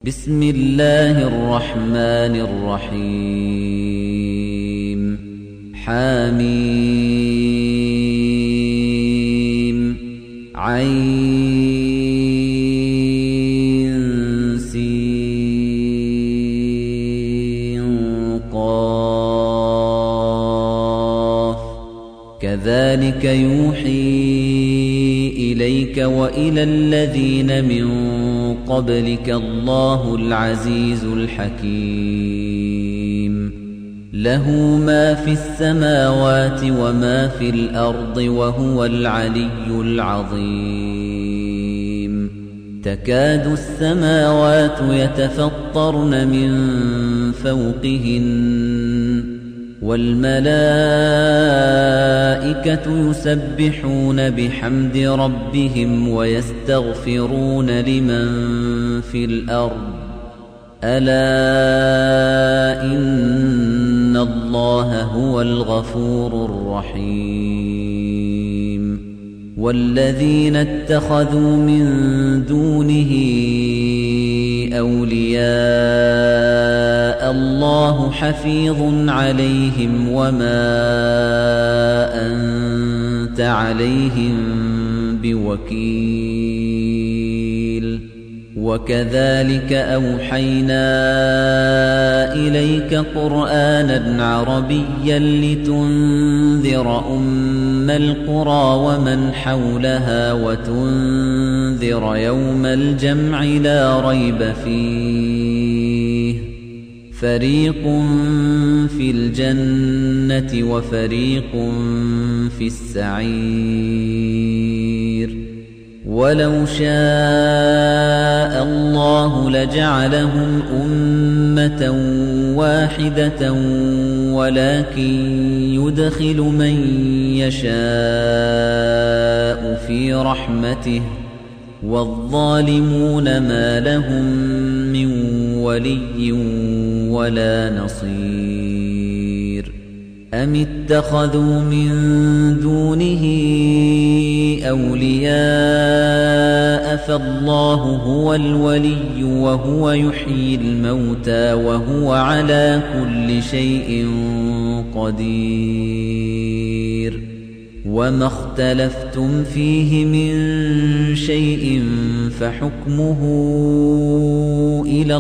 بسم الله الرحمن الرحيم حميم عين سين قاف كذلك يوحي إليك وإلى الذين من قبلك الله العزيز الحكيم له ما في السماوات وما في الأرض وهو العلي العظيم تكاد السماوات يتفطرن من فوقهن والملائكة يسبحون بحمد ربهم ويستغفرون لمن في الأرض ألا إن الله هو الغفور الرحيم والذين اتخذوا من دونه أولياء الله حفيظ عليهم وما أنت عليهم بوكيل وكذلك أوحينا إليك قرآنا عربيا لتنذر أم القرى ومن حولها وتنذر يوم الجمع لا ريب فيه فريق في الجنة وفريق في السعير ولو شاء الله لجعلهم أمة واحدة ولكن يدخل من يشاء في رحمته والظالمون ما لهم من ولي ولا نصير أم اتخذوا من دونه أولياء فالله هو الولي وهو يحيي الموتى وهو على كل شيء قدير وما اختلفتم فيه من شيء فحكمه إلى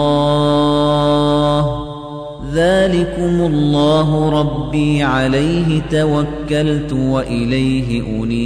الله ذلكم الله ربي عليه توكلت وإليه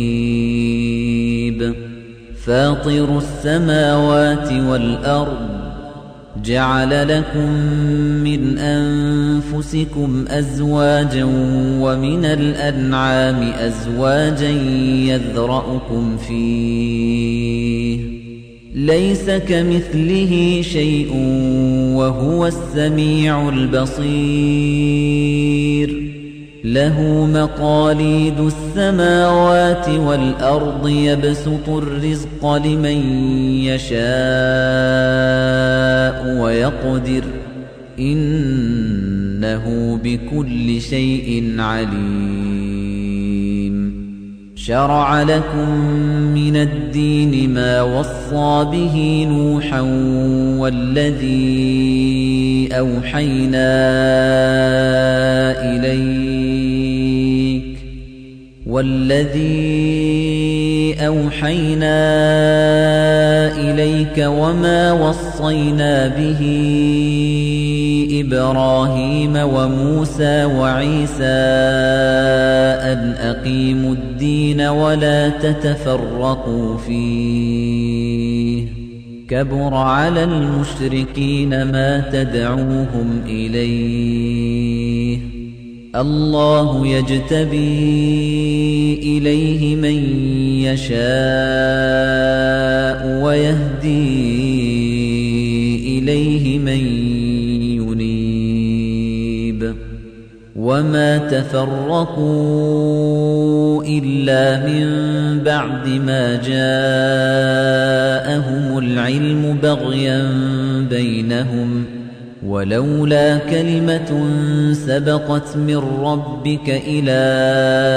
أنيب فاطر السماوات والأرض جعل لكم من أنفسكم أزواجا ومن الأنعام أزواجا يذرأكم فيه ليس كمثله شيء وهو السميع البصير له مقاليد السماوات والأرض يبسط الرزق لمن يشاء ويقدر إنه بكل شيء عليم شرع لكم من الدين ما وصى به نوحا والذي أوحينا إليك وما وصينا به إبراهيم وموسى وعيسى أن أقيموا الدين ولا تتفرقوا فيه كبر على المشركين ما تدعوهم إليه الله يجتبي إليه من يشاء ويهدي إليه من ينيب وما تفرقوا إلا من بعد ما جاءهم العلم بغيا بينهم ولولا كلمة سبقت من ربك إلى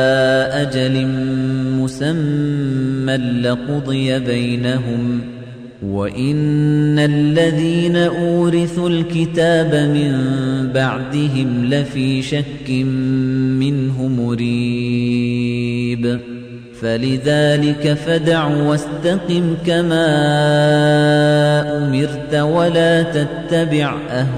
أجل مسمى لقضي بينهم وَإِنَّ الَّذِينَ أُورِثُوا الْكِتَابَ مِن بَعْدِهِمْ لَفِي شَكٍّ مِّنْهُ مُرِيبٍ فَلِذَلِكَ فَادْعُ وَاسْتَقِمْ كَمَا أُمِرْتَ وَلَا تَتَّبِعْ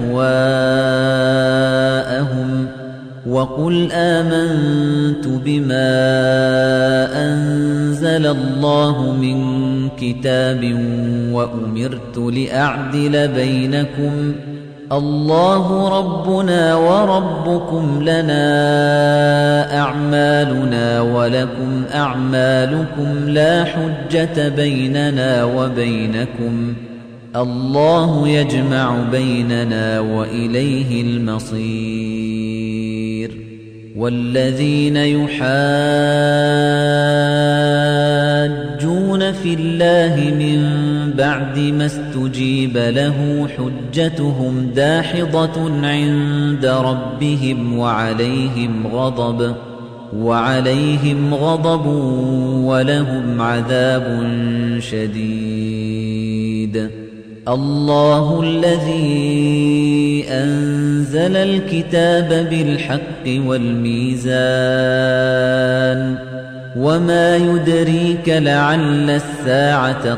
أَهْوَاءَهُمْ وَقُلْ آمَنْتُ بِمَا أَنزَلَ اللَّهُ مِنْ كِتَابٍ وَأُمِرْتُ لِأَعْدِلَ بَيْنَكُمْ اللَّهُ رَبُّنَا وَرَبُّكُمْ لَنَا أَعْمَالُنَا وَلَكُمْ أَعْمَالُكُمْ لَا حُجَّةَ بَيْنَنَا وَبَيْنَكُمْ اللَّهُ يَجْمَعُ بَيْنَنَا وَإِلَيْهِ الْمَصِيرُ وَالَّذِينَ يُحَاجُّونَ فِي اللَّهِ مِن بَعْدِ مَا اسْتُجِيبَ لَهُ حُجَّتُهُمْ دَاحِضَةٌ عِندَ رَبِّهِمْ وَعَلَيْهِمْ غَضَبٌ وَلَهُمْ عَذَابٌ شَدِيدٌ الله الذي أنزل الكتاب بالحق والميزان وما يدريك لعل الساعة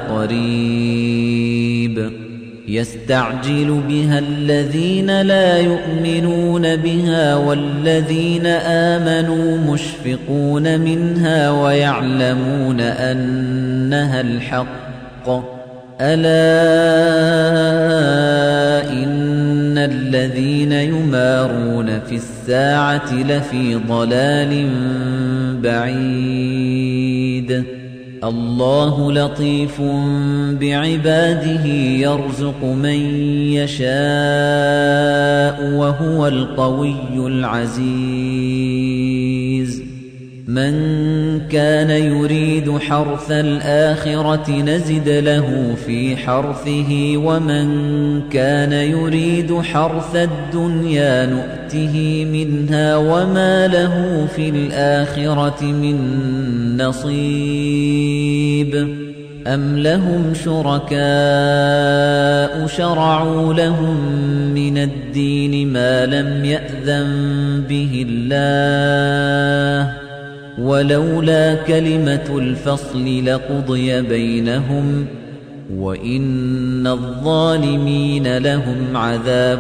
قريب يستعجل بها الذين لا يؤمنون بها والذين آمنوا مشفقون منها ويعلمون أنها الحق ألا إن الذين يمارون في الساعة لفي ضلال بعيد الله لطيف بعباده يرزق من يشاء وهو القوي العزيز من كان يريد حرث الآخرة نزد له في حرثه ومن كان يريد حرث الدنيا نؤته منها وما له في الآخرة من نصيب أم لهم شركاء شرعوا لهم من الدين ما لم يأذن به الله ولولا كلمة الفصل لقضي بينهم وإن الظالمين لهم عذاب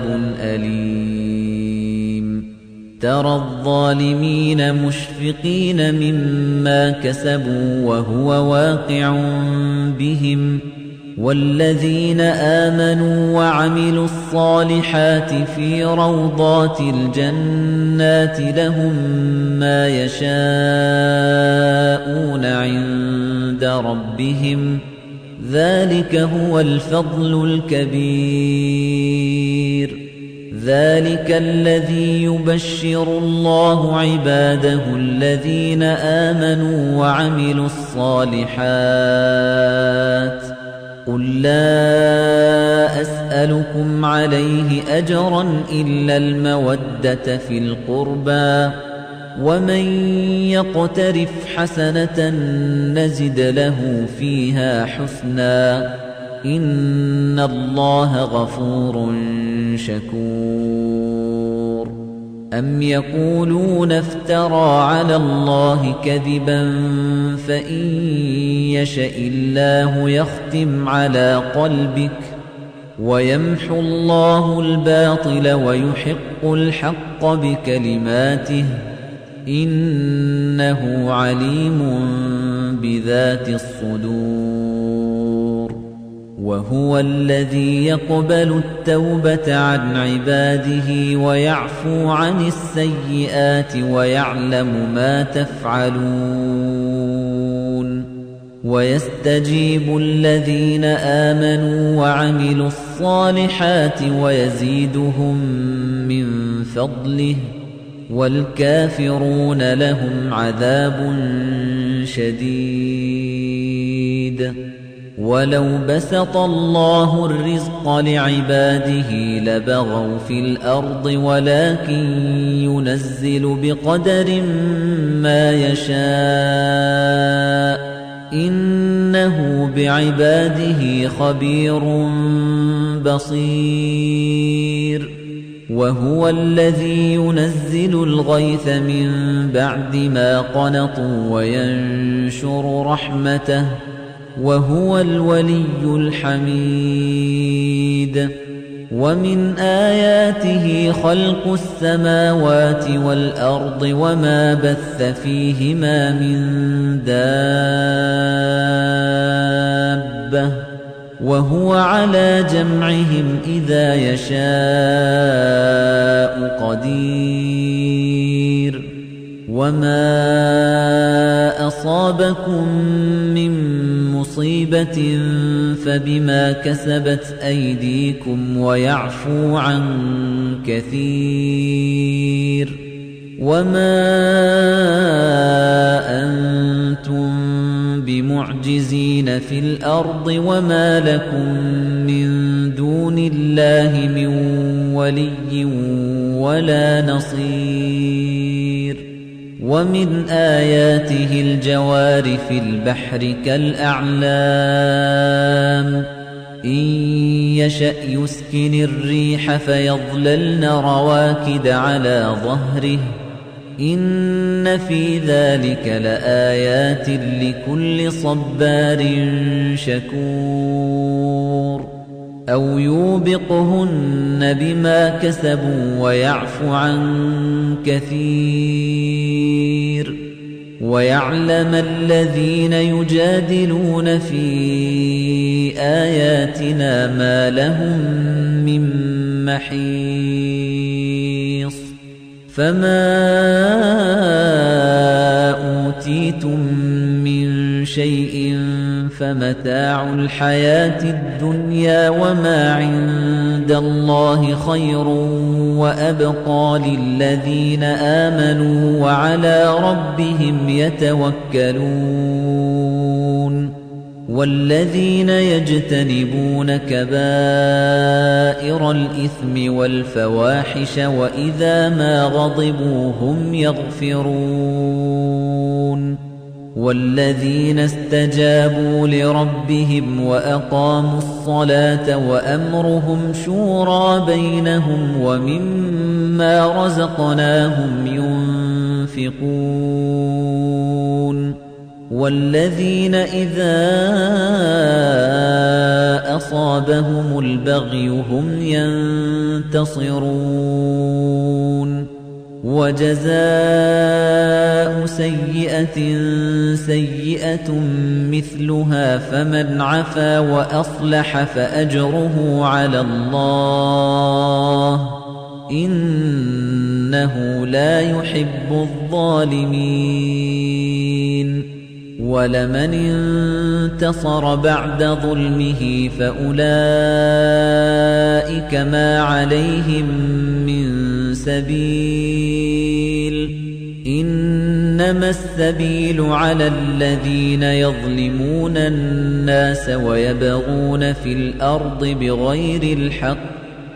أليم ترى الظالمين مشفقين مما كسبوا وهو واقع بهم والذين آمنوا وعملوا الصالحات في روضات الجنات لهم ما يشاءون عند ربهم ذلك هو الفضل الكبير ذلك الذي يبشر الله عباده الذين آمنوا وعملوا الصالحات قل لا أسألكم عليه أجرا إلا المودة في القربى ومن يقترف حسنة نزد له فيها حسنا إن الله غفور شكور أم يقولون افترى على الله كذبا فإن يشأ الله يختم على قلبك ويمحو الله الباطل ويحق الحق بكلماته إنه عليم بذات الصدور وهو الذي يقبل التوبة عن عباده ويعفو عن السيئات ويعلم ما تفعلون ويستجيب الذين آمنوا وعملوا الصالحات ويزيدهم من فضله والكافرون لهم عذاب شديد ولو بسط الله الرزق لعباده لبغوا في الأرض ولكن ينزل بقدر ما يشاء إنه إِنَّهُ بِعِبَادِهِ خَبِيرٌ بَصِيرٌ وَهُوَ الَّذِي يُنَزِّلُ الْغَيْثَ مِن بَعْدِ مَا قَنَطُوا وَيَنشُرُ رَحْمَتَهُ وَهُوَ الْوَلِيُّ الْحَمِيدُ وَمِنْ آيَاتِهِ خَلْقُ السَّمَاوَاتِ وَالْأَرْضِ وَمَا بَثَّ فِيهِمَا مِن دَابَّةٍ وَهُوَ عَلَى جَمْعِهِمْ إِذَا يَشَاءُ قَدِيرٌ وَمَا أَصَابَكُم مِّن مُّصِيبَةٍ فَبِمَا كَسَبَتْ أَيْدِيكُمْ وَيَعْفُو عَن كَثِيرٍ وَمَا أَنتُم بِمُعْجِزِينَ فِي الْأَرْضِ وَمَا لَكُم مِّن دُونِ اللَّهِ مِن وَلِيٍّ وَلَا نَصِيرٍ وَمِنْ آيَاتِهِ الْجَوَارِ فِي الْبَحْرِ كَالْأَعْلَامِ إِن يَشَأْ يُسْكِنِ الرِّيحَ فَيَظْلَلْنَ رَوَاكِدَ عَلَى ظَهْرِهِ إِنَّ فِي ذَلِكَ لَآيَاتٍ لِكُلِّ صَبَّارٍ شَكُورٍ أَوْ يُوبِقْهُنَّ بِمَا كَسَبُوا وَيَعْفُ عَن كَثِيرٍ وَيَعْلَمَ الَّذِينَ يُجَادِلُونَ فِي آيَاتِنَا مَا لَهُم مِّن مَّحِيصٍ فَمَا أُوتِيتُم مِّن شَيْءٍ فَمَتَاعُ الْحَيَاةِ الدُّنْيَا وَمَا عِندَ اللَّهِ خَيْرٌ وَأَبْقَىٰ لِلَّذِينَ آمَنُوا وَعَلَىٰ رَبِّهِمْ يَتَوَكَّلُونَ وَالَّذِينَ يَجْتَنِبُونَ كَبَائِرَ الْإِثْمِ وَالْفَوَاحِشَ وَإِذَا مَا غَضِبُوا هُمْ يَغْفِرُونَ وَالَّذِينَ اسْتَجَابُوا لِرَبِّهِمْ وَأَقَامُوا الصَّلَاةَ وَأَمْرُهُمْ شُورَىٰ بَيْنَهُمْ وَمِمَّا رَزَقْنَاهُمْ يُنفِقُونَ وَالَّذِينَ إِذَا أَصَابَهُمُ الْبَغْيُ هُمْ يَنتَصِرُونَ وَجَزَاءُ سَيِّئَةٍ سَيِّئَةٌ مِثْلُهَا فَمَنْ عَفَا وَأَصْلَحَ فَأَجْرُهُ عَلَى اللَّهِ إِنَّهُ لا يُحِبُّ الظَّالِمِينَ وَلَمَنِ انتَصَرَ بَعْدَ ظُلْمِهِ فَأُولَئِكَ مَا عَلَيْهِم مِّن سَبِيلٍ إِنَّمَا السَّبِيلُ عَلَى الَّذِينَ يَظْلِمُونَ النَّاسَ وَيَبْغُونَ فِي الْأَرْضِ بِغَيْرِ الْحَقِّ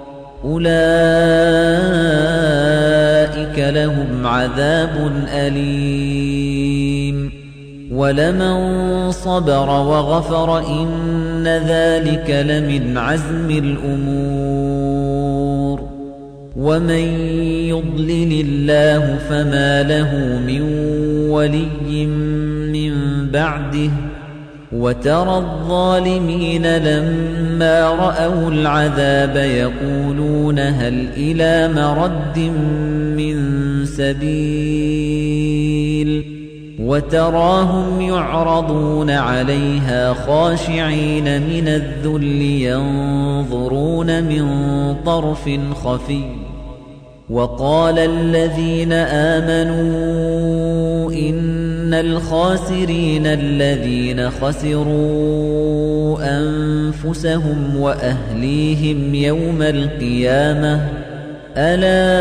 أُولَئِكَ لَهُمْ عَذَابٌ أَلِيمٌ وَلَمَن صَبَرَ وَغَفَرَ إِنَّ ذَلِكَ لَمِنْ عَزْمِ الْأُمُورِ وَمَن يُضْلِلِ اللَّهُ فَمَا لَهُ مِن وَلِيٍّ مِّن بَعْدِهِ وَتَرَى الظَّالِمِينَ لَمَّا رَأَوُا الْعَذَابَ يَقُولُونَ هَلْ إِلَىٰ مَرَدٍّ مِّن سَبِيلٍ وَتَرَاهُمْ يُعْرَضُونَ عَلَيْهَا خَاشِعِينَ مِنَ الذُّلِّ يَنظُرُونَ مِن طَرْفٍ خَفِيٍّ وَقَالَ الَّذِينَ آمَنُوا إِنَّ الْخَاسِرِينَ الَّذِينَ خَسِرُوا أَنفُسَهُمْ وَأَهْلِيهِمْ يَوْمَ الْقِيَامَةِ أَلَا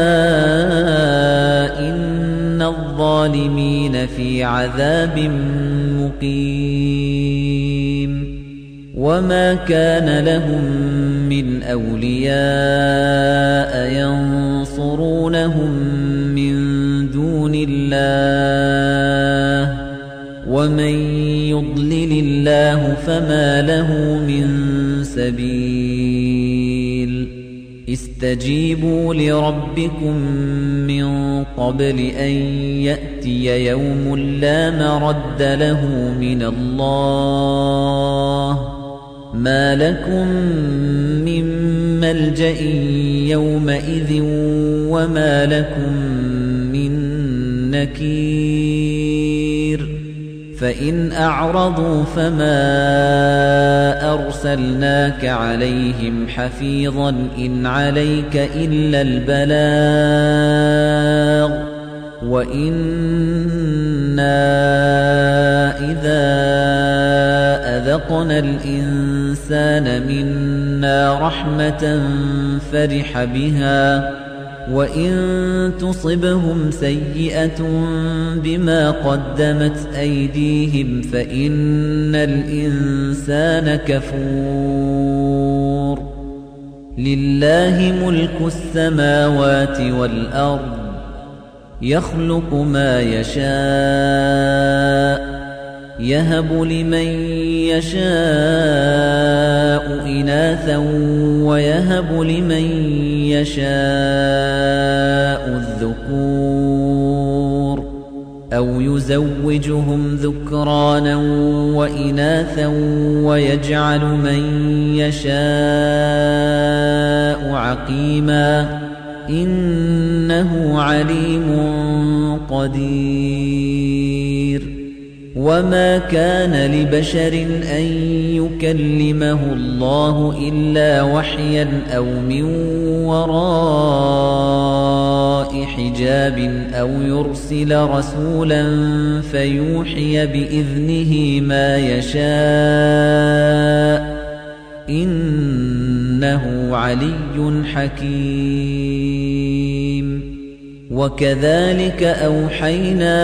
إِنَّ الظَّالِمِينَ فِي عَذَابٍ مُّقِيمٍ وَمَا كَانَ لَهُم مِّنْ أَوْلِيَاءَ يَنصُرُونَهُم مِّن دُونِ اللَّهِ وَمَن يُضْلِلِ الله فما له من سبيل استجيبوا لربكم من قبل أن يأتي يوم لا مرد له من الله ما لكم من ملجأ يومئذ وما لكم من نكير فإن أعرضوا فما أرسلناك عليهم حفيظا إن عليك إلا البلاغ وإنا إذا أذقنا الإنسان منا رحمة فرح بها وإن تصبهم سيئة بما قدمت أيديهم فإن الإنسان كفور لله ملك السماوات والأرض يخلق ما يشاء يهب لمن يشاء إناثا ويهب لمن يشاء الذكور أو يزوجهم ذكرانا وإناثا ويجعل من يشاء عقيما إنه عليم قدير وما كان لبشر أن يكلمه الله إلا وحيا أو من وراء حجاب أو يرسل رسولا فيوحي بإذنه ما يشاء إنه علي حكيم وكذلك أوحينا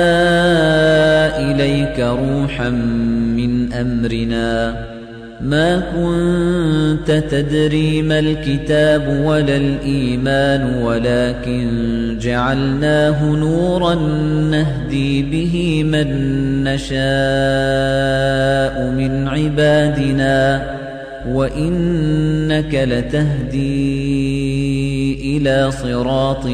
إليك روحا من أمرنا ما كنت تدري ما الكتاب ولا الإيمان ولكن جعلناه نورا نهدي به من نشاء من عبادنا وإنك لتهدي إلى صراط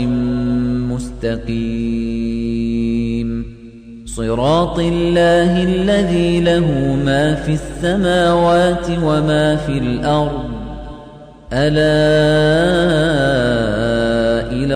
مستقيم صراط الله الذي له ما في السماوات وما في الأرض ألا